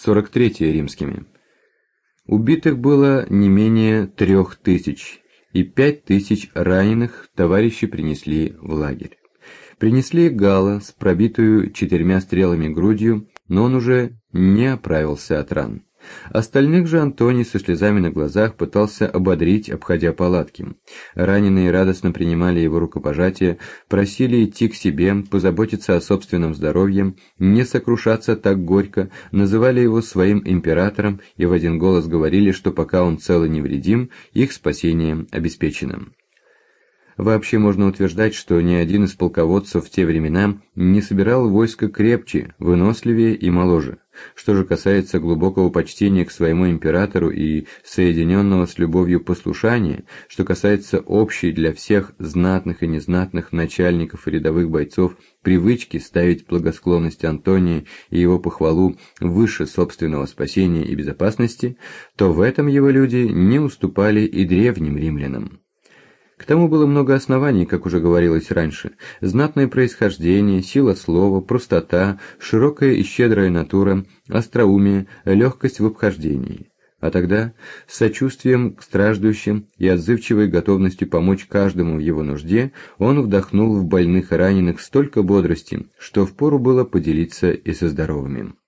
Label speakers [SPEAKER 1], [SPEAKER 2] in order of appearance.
[SPEAKER 1] 43 римскими. Убитых было не менее 3000, и 5000 раненых товарищи принесли в лагерь. Принесли Гала с пробитую 4 стрелами грудью, но он уже не оправился от ран. Остальных же Антоний со слезами на глазах пытался ободрить, обходя палатки. Раненые радостно принимали его рукопожатие, просили идти к себе, позаботиться о собственном здоровье, не сокрушаться так горько, называли его своим императором и в один голос говорили, что пока он цел и невредим, их спасение обеспечено. Вообще можно утверждать, что ни один из полководцев в те времена не собирал войско крепче, выносливее и моложе. Что же касается глубокого почтения к своему императору и соединенного с любовью послушания, что касается общей для всех знатных и незнатных начальников и рядовых бойцов привычки ставить благосклонность Антония и его похвалу выше собственного спасения и безопасности, то в этом его люди не уступали и древним римлянам. К тому было много оснований, как уже говорилось раньше: знатное происхождение, сила слова, простота, широкая и щедрая натура, остроумие, легкость в обхождении. А тогда, с сочувствием к страждущим и отзывчивой готовностью помочь каждому в его нужде, он вдохнул в больных и раненых столько бодрости, что впору было поделиться и со здоровыми.